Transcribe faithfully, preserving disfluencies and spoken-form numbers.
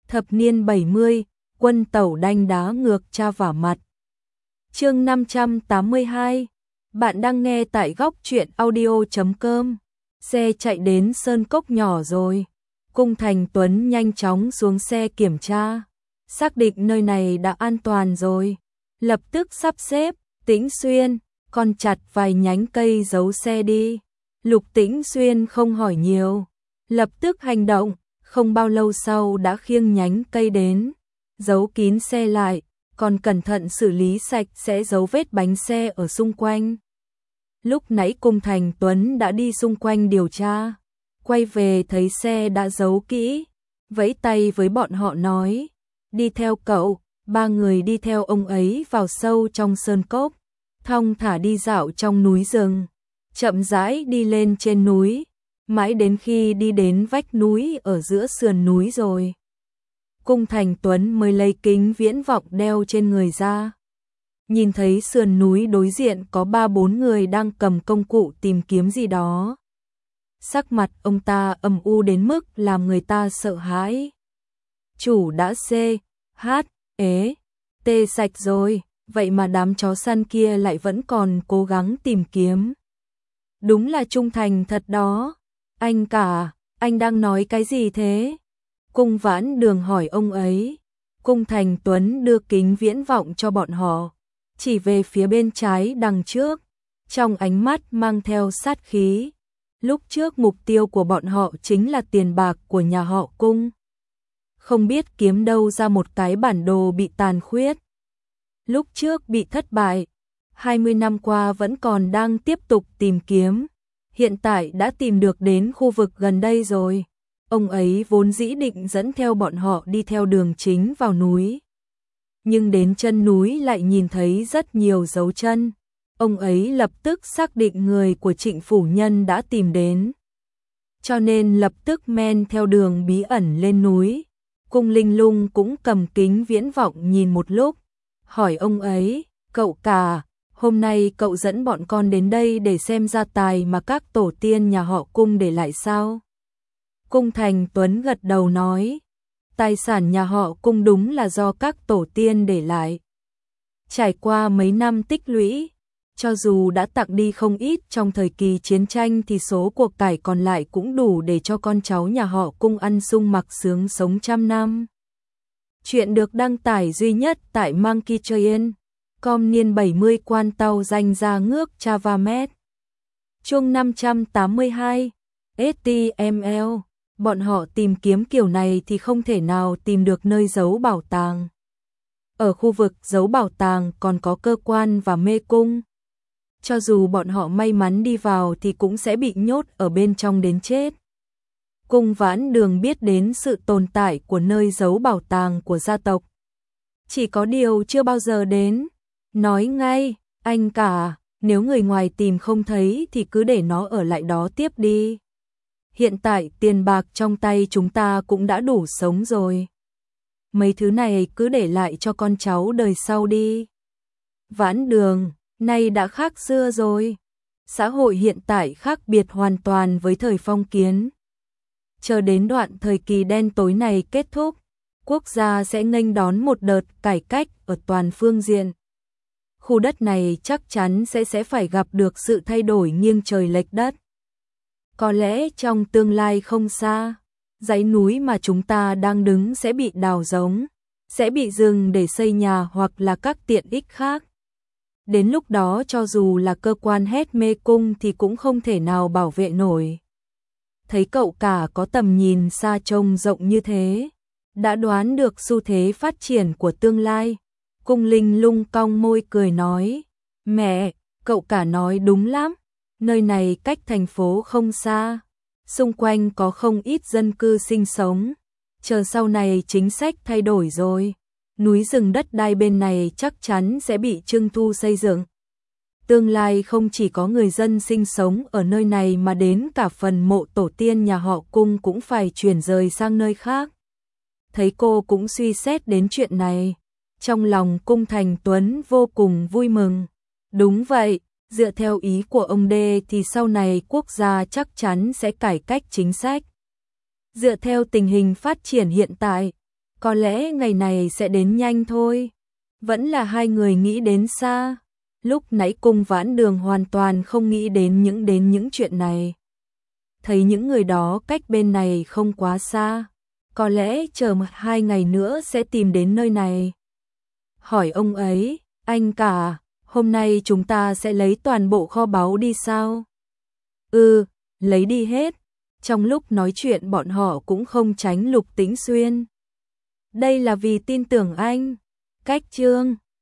Thập niên bảy mươi, quân tẩu đanh đá ngược cha vả mặt. Chương năm trăm tám mươi hai. Bạn đang nghe tại góc truyện audio chấm com. Xe chạy đến sơn cốc nhỏ rồi. Cung Thành Tuấn nhanh chóng xuống xe kiểm tra, xác định nơi này đã an toàn rồi. Lập tức sắp xếp, Tĩnh Xuyên, con chặt vài nhánh cây giấu xe đi. Lục Tĩnh Xuyên không hỏi nhiều, lập tức hành động, không bao lâu sau đã khiêng nhánh cây đến, giấu kín xe lại, còn cẩn thận xử lý sạch sẽ dấu vết bánh xe ở xung quanh. Lúc nãy Cung Thành Tuấn đã đi xung quanh điều tra, quay về thấy xe đã giấu kỹ, vẫy tay với bọn họ nói, đi theo cậu. Ba người đi theo ông ấy vào sâu trong sơn cốc, thong thả đi dạo trong núi rừng, chậm rãi đi lên trên núi, mãi đến khi đi đến vách núi ở giữa sườn núi rồi. Cung Thành Tuấn mới lấy kính viễn vọng đeo trên người ra. Nhìn thấy sườn núi đối diện có ba bốn người đang cầm công cụ tìm kiếm gì đó. Sắc mặt ông ta âm u đến mức làm người ta sợ hãi. Chủ đã xê, hát, ế, tê sạch rồi, vậy mà đám chó săn kia lại vẫn còn cố gắng tìm kiếm. Đúng là trung thành thật đó. Anh cả, anh đang nói cái gì thế? Cung Vãn Đường hỏi ông ấy. Cung Thành Tuấn đưa kính viễn vọng cho bọn họ, chỉ về phía bên trái đằng trước, trong ánh mắt mang theo sát khí. Lúc trước mục tiêu của bọn họ chính là tiền bạc của nhà họ Cung. Không biết kiếm đâu ra một cái bản đồ bị tàn khuyết. Lúc trước bị thất bại, hai mươi năm qua vẫn còn đang tiếp tục tìm kiếm. Hiện tại đã tìm được đến khu vực gần đây rồi. Ông ấy vốn dĩ định dẫn theo bọn họ đi theo đường chính vào núi. Nhưng đến chân núi lại nhìn thấy rất nhiều dấu chân. Ông ấy lập tức xác định người của Trịnh phủ nhân đã tìm đến. Cho nên lập tức men theo đường bí ẩn lên núi. Cung Linh Lung cũng cầm kính viễn vọng nhìn một lúc, hỏi ông ấy, cậu cả, hôm nay cậu dẫn bọn con đến đây để xem gia tài mà các tổ tiên nhà họ Cung để lại sao? Cung Thành Tuấn gật đầu nói, tài sản nhà họ Cung đúng là do các tổ tiên để lại. Trải qua mấy năm tích lũy, cho dù đã tặng đi không ít trong thời kỳ chiến tranh thì số của cải còn lại cũng đủ để cho con cháu nhà họ Cung ăn sung mặc sướng sống trăm năm. Chuyện được đăng tải duy nhất tại Monkey Train, com niên bảy mươi quan tàu danh ra ngước Chavamet. Chương năm trăm tám mươi hai, ét tê em lờ, bọn họ tìm kiếm kiểu này thì không thể nào tìm được nơi giấu bảo tàng. Ở khu vực giấu bảo tàng còn có cơ quan và mê cung. Cho dù bọn họ may mắn đi vào thì cũng sẽ bị nhốt ở bên trong đến chết. Cung Vãn Đường biết đến sự tồn tại của nơi giấu bảo tàng của gia tộc. Chỉ có điều chưa bao giờ đến. Nói ngay, anh cả, nếu người ngoài tìm không thấy thì cứ để nó ở lại đó tiếp đi. Hiện tại tiền bạc trong tay chúng ta cũng đã đủ sống rồi. Mấy thứ này cứ để lại cho con cháu đời sau đi. Vãn Đường, nay đã khác xưa rồi. Xã hội hiện tại khác biệt hoàn toàn với thời phong kiến. Chờ đến đoạn thời kỳ đen tối này kết thúc, quốc gia sẽ nghênh đón một đợt cải cách ở toàn phương diện. Khu đất này chắc chắn sẽ sẽ phải gặp được sự thay đổi nghiêng trời lệch đất. Có lẽ trong tương lai không xa, dãy núi mà chúng ta đang đứng sẽ bị đào rỗng, sẽ bị dừng để xây nhà hoặc là các tiện ích khác. Đến lúc đó cho dù là cơ quan hết mê cung thì cũng không thể nào bảo vệ nổi. Thấy cậu cả có tầm nhìn xa trông rộng như thế, đã đoán được xu thế phát triển của tương lai. Cung Linh Lung cong môi cười nói, mẹ, cậu cả nói đúng lắm, nơi này cách thành phố không xa, xung quanh có không ít dân cư sinh sống, chờ sau này chính sách thay đổi rồi, núi rừng đất đai bên này chắc chắn sẽ bị trưng thu xây dựng. Tương lai không chỉ có người dân sinh sống ở nơi này mà đến cả phần mộ tổ tiên nhà họ Cung cũng phải chuyển rời sang nơi khác. Thấy cô cũng suy xét đến chuyện này, trong lòng Cung Thành Tuấn vô cùng vui mừng. Đúng vậy, dựa theo ý của ông Đê thì sau này quốc gia chắc chắn sẽ cải cách chính sách. Dựa theo tình hình phát triển hiện tại, Có lẽ ngày này sẽ đến nhanh thôi. Vẫn là hai người nghĩ đến xa. Lúc nãy Cung Vãn Đường hoàn toàn không nghĩ đến những đến những chuyện này. Thấy những người đó cách bên này không quá xa. Có lẽ chờ một hai ngày nữa sẽ tìm đến nơi này. Hỏi ông ấy, anh cả, hôm nay chúng ta sẽ lấy toàn bộ kho báu đi sao? Ừ, lấy đi hết. Trong lúc nói chuyện bọn họ cũng không tránh Lục Tĩnh Xuyên. Đây là vì tin tưởng anh. Cách Trương